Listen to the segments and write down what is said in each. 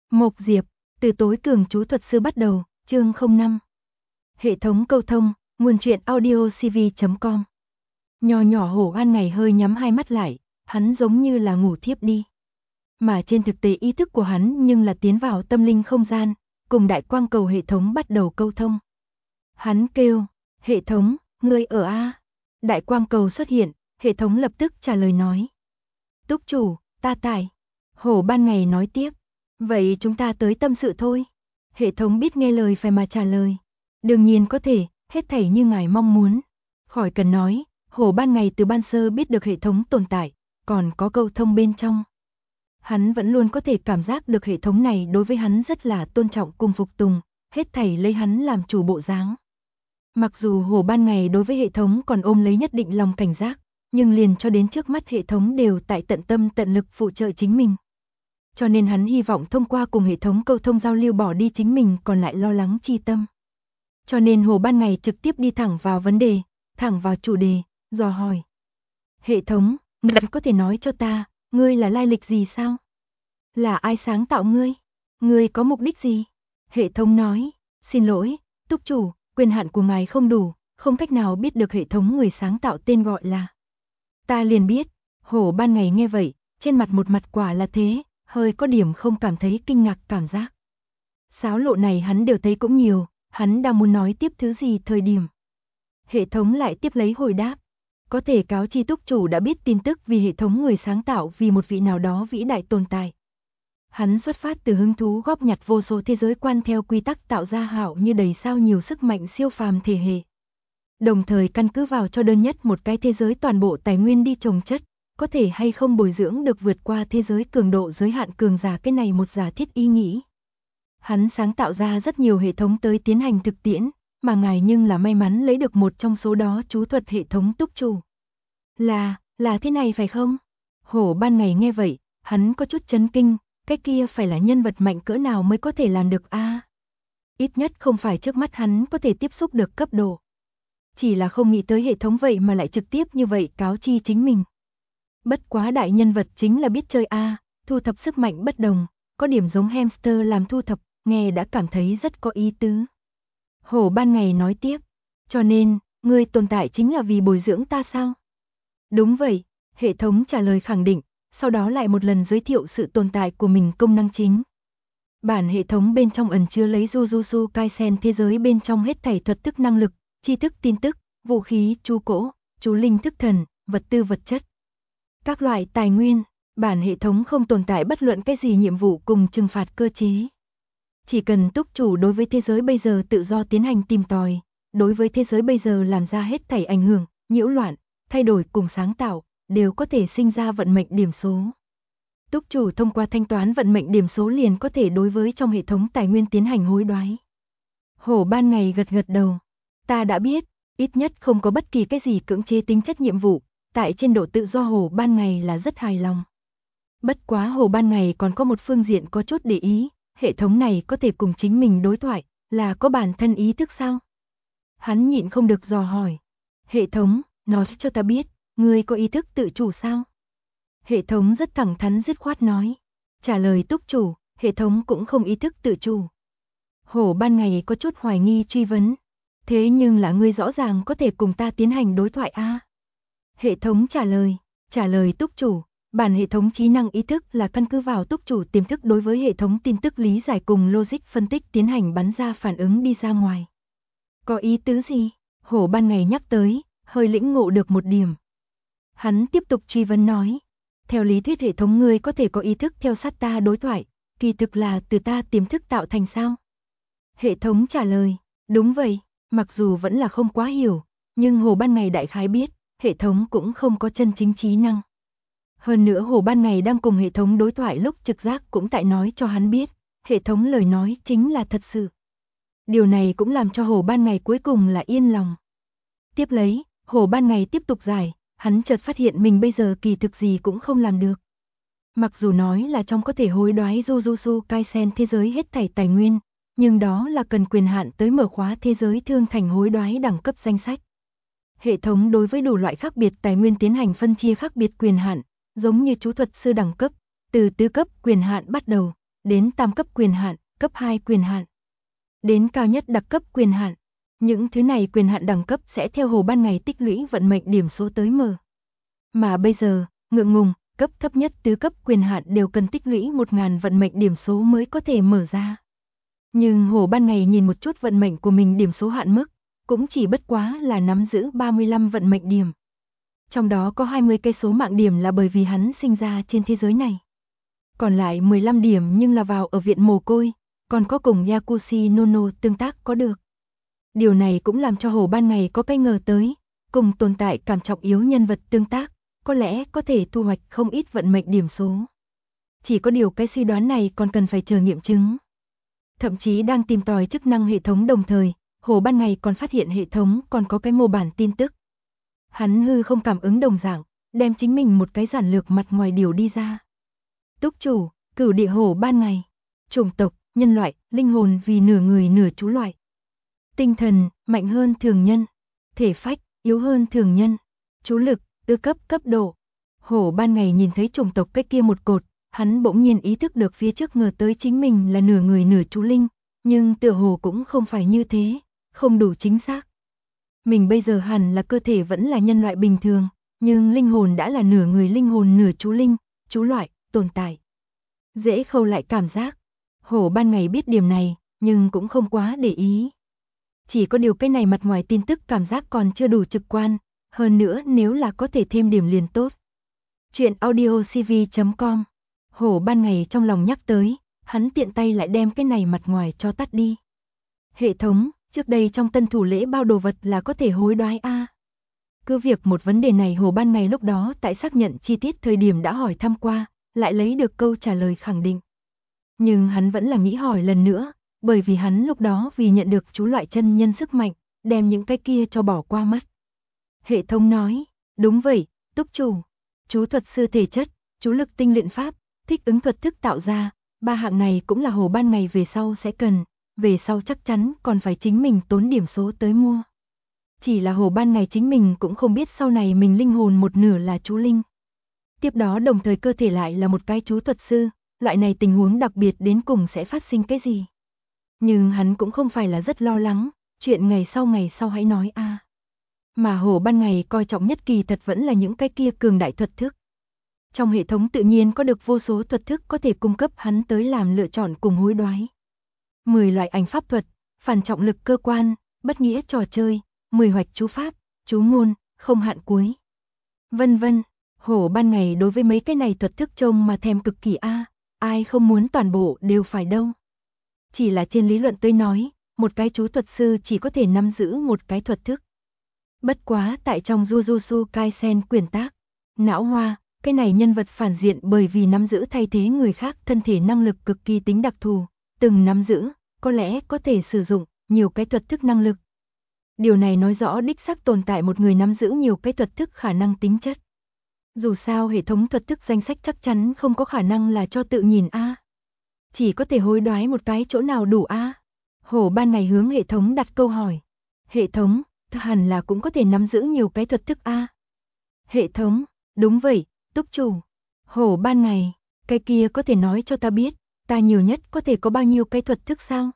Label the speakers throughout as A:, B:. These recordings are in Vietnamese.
A: Mộc Diệp, từ tối cường chú thuật sư bắt đầu, chương 05. Hệ thống câu thông, nguồn truyện audio cv.com. Nho nhỏ Hổ An ngày hơi nhắm hai mắt lại, hắn giống như là ngủ thiếp đi. Mà trên thực tế ý thức của hắn nhưng là tiến vào tâm linh không gian, cùng đại quang cầu hệ thống bắt đầu câu thông. Hắn kêu, hệ thống, ngươi ở A. Đại quang cầu xuất hiện, hệ thống lập tức trả lời nói. Túc chủ, ta tại. Hổ Ban ngày nói tiếp. Vậy chúng ta tới tâm sự thôi. Hệ thống biết nghe lời phải mà trả lời. Đương nhiên có thể, hết thảy như ngài mong muốn. Khỏi cần nói, Hổ Ban ngày từ ban sơ biết được hệ thống tồn tại, còn có câu thông bên trong. Hắn vẫn luôn có thể cảm giác được hệ thống này đối với hắn rất là tôn trọng cùng phục tùng, hết thảy lấy hắn làm chủ bộ dáng. Mặc dù Hổ Ban ngày đối với hệ thống còn ôm lấy nhất định lòng cảnh giác, nhưng liền cho đến trước mắt hệ thống đều tại tận tâm tận lực phụ trợ chính mình. Cho nên hắn hy vọng thông qua cùng hệ thống câu thông giao lưu bỏ đi chính mình còn lại lo lắng chi tâm. Cho nên Hổ Ban ngày trực tiếp đi thẳng vào vấn đề, thẳng vào chủ đề, dò hỏi. Hệ thống, ngươi có thể nói cho ta, ngươi là lai lịch gì sao? Là ai sáng tạo ngươi? Ngươi có mục đích gì? Hệ thống nói, xin lỗi, túc chủ, quyền hạn của ngài không đủ, không cách nào biết được hệ thống người sáng tạo tên gọi là. Ta liền biết, Hổ Ban ngày nghe vậy, trên mặt một mặt quả là thế, hơi có điểm không cảm thấy kinh ngạc cảm giác. Xáo lộ này hắn đều thấy cũng nhiều, hắn đang muốn nói tiếp thứ gì thời điểm. Hệ thống lại tiếp lấy hồi đáp. Có thể cáo chi túc chủ đã biết tin tức vì hệ thống người sáng tạo vì một vị nào đó vĩ đại tồn tại. Hắn xuất phát từ hứng thú góp nhặt vô số thế giới quan theo quy tắc tạo ra hảo như đầy sao nhiều sức mạnh siêu phàm thể hệ. Đồng thời căn cứ vào cho đơn nhất một cái thế giới toàn bộ tài nguyên đi trồng chất, có thể hay không bồi dưỡng được vượt qua thế giới cường độ giới hạn cường giả cái này một giả thiết ý nghĩ. Hắn sáng tạo ra rất nhiều hệ thống tới tiến hành thực tiễn, mà ngài nhưng là may mắn lấy được một trong số đó chú thuật hệ thống túc chủ. Là thế này phải không? Hổ Ban ngày nghe vậy, hắn có chút chấn kinh, cái kia phải là nhân vật mạnh cỡ nào mới có thể làm được a? Ít nhất không phải trước mắt hắn có thể tiếp xúc được cấp độ. Chỉ là không nghĩ tới hệ thống vậy mà lại trực tiếp như vậy cáo chi chính mình. Bất quá đại nhân vật chính là biết chơi a, thu thập sức mạnh bất đồng, có điểm giống hamster làm thu thập, nghe đã cảm thấy rất có ý tứ. Hổ Ban ngày nói tiếp, cho nên, ngươi tồn tại chính là vì bồi dưỡng ta sao? Đúng vậy, hệ thống trả lời khẳng định, sau đó lại một lần giới thiệu sự tồn tại của mình công năng chính. Bản hệ thống bên trong ẩn chứa lấy Jujutsu Kaisen thế giới bên trong hết thảy thuật thức năng lực, tri thức tin tức, vũ khí, chú cỗ, chú linh thức thần, vật tư vật chất. Các loại tài nguyên, bản hệ thống không tồn tại bất luận cái gì nhiệm vụ cùng trừng phạt cơ chế. Chỉ cần túc chủ đối với thế giới bây giờ tự do tiến hành tìm tòi, đối với thế giới bây giờ làm ra hết thảy ảnh hưởng, nhiễu loạn, thay đổi cùng sáng tạo, đều có thể sinh ra vận mệnh điểm số. Túc chủ thông qua thanh toán vận mệnh điểm số liền có thể đối với trong hệ thống tài nguyên tiến hành hối đoái. Hổ Ban ngày gật gật đầu. Ta đã biết, ít nhất không có bất kỳ cái gì cưỡng chế tính chất nhiệm vụ, tại trên độ tự do Hổ Ban ngày là rất hài lòng. Bất quá Hổ Ban ngày còn có một phương diện có chút để ý, hệ thống này có thể cùng chính mình đối thoại, là có bản thân ý thức sao? Hắn nhịn không được dò hỏi. Hệ thống, nói cho ta biết, ngươi có ý thức tự chủ sao? Hệ thống rất thẳng thắn dứt khoát nói. Trả lời túc chủ, hệ thống cũng không ý thức tự chủ. Hổ Ban ngày có chút hoài nghi truy vấn. Thế nhưng là ngươi rõ ràng có thể cùng ta tiến hành đối thoại a? Hệ thống trả lời túc chủ. Bản hệ thống trí năng ý thức là căn cứ vào túc chủ tiềm thức đối với hệ thống tin tức lý giải cùng logic phân tích tiến hành bắn ra phản ứng đi ra ngoài. Có ý tứ gì? Hổ Ban ngày nhắc tới, hơi lĩnh ngộ được một điểm. Hắn tiếp tục truy vấn nói. Theo lý thuyết hệ thống ngươi có thể có ý thức theo sát ta đối thoại, kỳ thực là từ ta tiềm thức tạo thành sao? Hệ thống trả lời, đúng vậy, mặc dù vẫn là không quá hiểu, nhưng Hổ Ban ngày đại khái biết, hệ thống cũng không có chân chính trí năng. Hơn nữa Hổ Ban ngày đang cùng hệ thống đối thoại lúc trực giác cũng tại nói cho hắn biết, hệ thống lời nói chính là thật sự. Điều này cũng làm cho Hổ Ban ngày cuối cùng là yên lòng. Tiếp lấy, Hổ Ban ngày tiếp tục giải, hắn chợt phát hiện mình bây giờ kỳ thực gì cũng không làm được. Mặc dù nói là trong có thể hối đoái Jujutsu Kaisen thế giới hết thảy tài nguyên, nhưng đó là cần quyền hạn tới mở khóa thế giới thương thành hối đoái đẳng cấp danh sách. Hệ thống đối với đủ loại khác biệt tài nguyên tiến hành phân chia khác biệt quyền hạn, giống như chú thuật sư đẳng cấp, từ tứ cấp quyền hạn bắt đầu, đến tam cấp quyền hạn, cấp 2 quyền hạn, đến cao nhất đặc cấp quyền hạn. Những thứ này quyền hạn đẳng cấp sẽ theo Hồ Ban Ngày tích lũy vận mệnh điểm số tới mở. Mà bây giờ, ngượng ngùng, cấp thấp nhất tứ cấp quyền hạn đều cần tích lũy 1000 vận mệnh điểm số mới có thể mở ra. Nhưng Hồ Ban Ngày nhìn một chút vận mệnh của mình điểm số hạn mức, cũng chỉ bất quá là nắm giữ 35 vận mệnh điểm. Trong đó có 20 cây số mạng điểm là bởi vì hắn sinh ra trên thế giới này. Còn lại 15 điểm nhưng là vào ở viện mồ côi, còn có cùng Yakushi Nono tương tác có được. Điều này cũng làm cho Hồ Ban Ngày có cái ngờ tới, cùng tồn tại cảm trọng yếu nhân vật tương tác, có lẽ có thể thu hoạch không ít vận mệnh điểm số. Chỉ có điều cái suy đoán này còn cần phải chờ nghiệm chứng. Thậm chí đang tìm tòi chức năng hệ thống đồng thời, Hồ Ban Ngày còn phát hiện hệ thống còn có cái mô bản tin tức. Hắn hư không cảm ứng đồng dạng, đem chính mình một cái giản lược mặt ngoài điều đi ra. Túc chủ, cửu địa Hồ Ban Ngày. Chủng tộc, nhân loại, linh hồn vì nửa người nửa thú loại. Tinh thần, mạnh hơn thường nhân. Thể phách, yếu hơn thường nhân. Chú lực, ư cấp cấp độ. Hồ Ban Ngày nhìn thấy chủng tộc cái kia một cột, hắn bỗng nhiên ý thức được phía trước ngờ tới chính mình là nửa người nửa chú linh, nhưng tựa hồ cũng không phải như thế, không đủ chính xác. Mình bây giờ hẳn là cơ thể vẫn là nhân loại bình thường, nhưng linh hồn đã là nửa người linh hồn nửa chú linh, chú loại, tồn tại. Dễ khâu lại cảm giác. Hồ Ban Ngày biết điểm này, nhưng cũng không quá để ý. Chỉ có điều cái này mặt ngoài tin tức cảm giác còn chưa đủ trực quan, hơn nữa nếu là có thể thêm điểm liền tốt. Chuyện audiocv.com. Hồ Ban Ngày trong lòng nhắc tới, hắn tiện tay lại đem cái này mặt ngoài cho tắt đi. Hệ thống, trước đây trong tân thủ lễ bao đồ vật là có thể hối đoái a. Cứ việc một vấn đề này Hồ Ban Ngày lúc đó tại xác nhận chi tiết thời điểm đã hỏi thăm qua, lại lấy được câu trả lời khẳng định. Nhưng hắn vẫn là nghĩ hỏi lần nữa, bởi vì hắn lúc đó vì nhận được chú loại chân nhân sức mạnh, đem những cái kia cho bỏ qua mất. Hệ thống nói, đúng vậy, túc chủ, chú thuật sư thể chất, chú lực tinh luyện pháp, thích ứng thuật thức tạo ra, ba hạng này cũng là Hồ Ban Ngày về sau sẽ cần, về sau chắc chắn còn phải chính mình tốn điểm số tới mua. Chỉ là Hồ Ban Ngày chính mình cũng không biết sau này mình linh hồn một nửa là chú linh. Tiếp đó đồng thời cơ thể lại là một cái chú thuật sư, loại này tình huống đặc biệt đến cùng sẽ phát sinh cái gì. Nhưng hắn cũng không phải là rất lo lắng, chuyện ngày sau hãy nói a. Mà Hồ Ban Ngày coi trọng nhất kỳ thật vẫn là những cái kia cường đại thuật thức. Trong hệ thống tự nhiên có được vô số thuật thức có thể cung cấp hắn tới làm lựa chọn cùng hối đoái. 10 loại ảnh pháp thuật, phản trọng lực cơ quan, bất nghĩa trò chơi, 10 hoạch chú pháp, chú ngôn, không hạn cuối. Vân vân, Hồ Ban Ngày đối với mấy cái này thuật thức trông mà thèm cực kỳ a, ai không muốn toàn bộ đều phải đâu. Chỉ là trên lý luận tới nói, một cái chú thuật sư chỉ có thể nắm giữ một cái thuật thức. Bất quá tại trong Jujutsu Kaisen quyển tác, não hoa, cái này nhân vật phản diện bởi vì nắm giữ thay thế người khác thân thể năng lực cực kỳ tính đặc thù, từng nắm giữ, có lẽ có thể sử dụng nhiều cái thuật thức năng lực. Điều này nói rõ đích xác tồn tại một người nắm giữ nhiều cái thuật thức khả năng tính chất. Dù sao hệ thống thuật thức danh sách chắc chắn không có khả năng là cho tự nhìn a. Chỉ có thể hối đoái một cái chỗ nào đủ a. Hồ Ban Ngày hướng hệ thống đặt câu hỏi. Hệ thống, hẳn là cũng có thể nắm giữ nhiều cái thuật thức a. Hệ thống, đúng vậy, túc chủ. Hồ Ban Ngày, cái kia có thể nói cho ta biết, ta nhiều nhất có thể có bao nhiêu cái thuật thức sao?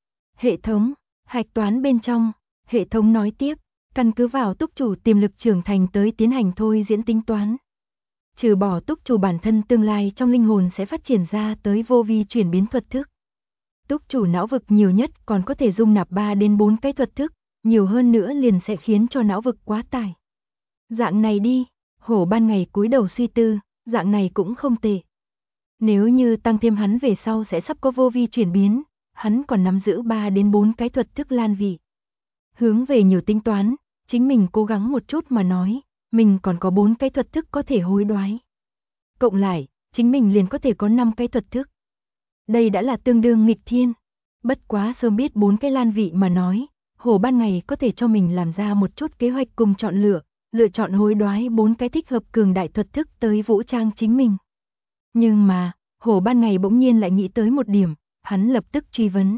A: Hệ thống, hạch toán bên trong, hệ thống nói tiếp, căn cứ vào túc chủ tiềm lực trưởng thành tới tiến hành thôi diễn tính toán. Trừ bỏ túc chủ bản thân tương lai trong linh hồn sẽ phát triển ra tới vô vi chuyển biến thuật thức. Túc chủ não vực nhiều nhất còn có thể dung nạp 3 đến 4 cái thuật thức, nhiều hơn nữa liền sẽ khiến cho não vực quá tải. Dạng này đi, Hồ Ban Ngày cúi đầu suy tư, dạng này cũng không tệ. Nếu như tăng thêm hắn về sau sẽ sắp có vô vi chuyển biến, hắn còn nắm giữ 3 đến 4 cái thuật thức lan vị. Hướng về nhiều tính toán, chính mình cố gắng một chút mà nói, mình còn có 4 cái thuật thức có thể hối đoái. Cộng lại, chính mình liền có thể có 5 cái thuật thức. Đây đã là tương đương nghịch thiên. Bất quá sớm biết 4 cái lan vị mà nói, Hồ Ban Ngày có thể cho mình làm ra một chút kế hoạch cùng chọn lựa chọn hối đoái 4 cái thích hợp cường đại thuật thức tới vũ trang chính mình. Nhưng mà, Hồ Ban Ngày bỗng nhiên lại nghĩ tới một điểm, hắn lập tức truy vấn.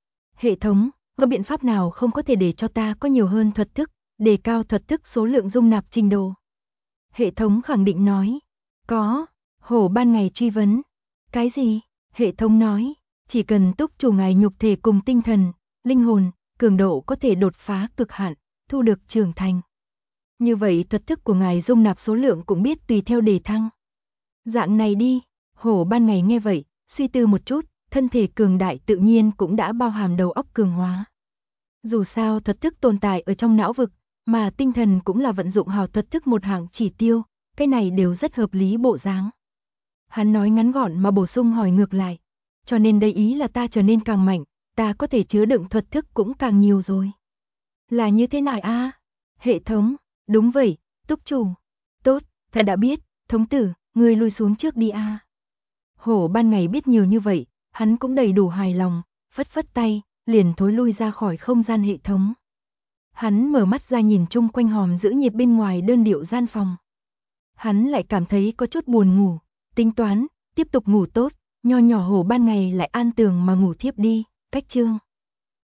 A: Hệ thống, có biện pháp nào không có thể để cho ta có nhiều hơn thuật thức, đề cao thuật thức số lượng dung nạp trình độ? Hệ thống khẳng định nói, có. Hồ Ban Ngày truy vấn, cái gì? Hệ thống nói, chỉ cần túc chủ ngài nhục thể cùng tinh thần, linh hồn, cường độ có thể đột phá cực hạn, thu được trưởng thành. Như vậy thuật thức của ngài dung nạp số lượng cũng biết tùy theo đề thăng. Dạng này đi, hổ ban ngày nghe vậy, suy tư một chút, thân thể cường đại tự nhiên cũng đã bao hàm đầu óc cường hóa. Dù sao thuật thức tồn tại ở trong não vực, mà tinh thần cũng là vận dụng hào thuật thức một hạng chỉ tiêu, cái này đều rất hợp lý bộ dáng. Hắn nói ngắn gọn mà bổ sung hỏi ngược lại, cho nên đây ý là ta trở nên càng mạnh, ta có thể chứa đựng thuật thức cũng càng nhiều rồi. Là như thế nào a? Hệ thống, đúng vậy, túc chủ. Tốt, ta đã biết, thống tử, ngươi lui xuống trước đi a. Hổ ban ngày biết nhiều như vậy, hắn cũng đầy đủ hài lòng, phất phất tay, liền thối lui ra khỏi không gian hệ thống. Hắn mở mắt ra nhìn chung quanh hòm giữ nhiệt bên ngoài đơn điệu gian phòng. Hắn lại cảm thấy có chút buồn ngủ, tính toán, tiếp tục ngủ tốt, nho nhỏ hổ ban ngày lại an tường mà ngủ thiếp đi, cách chương.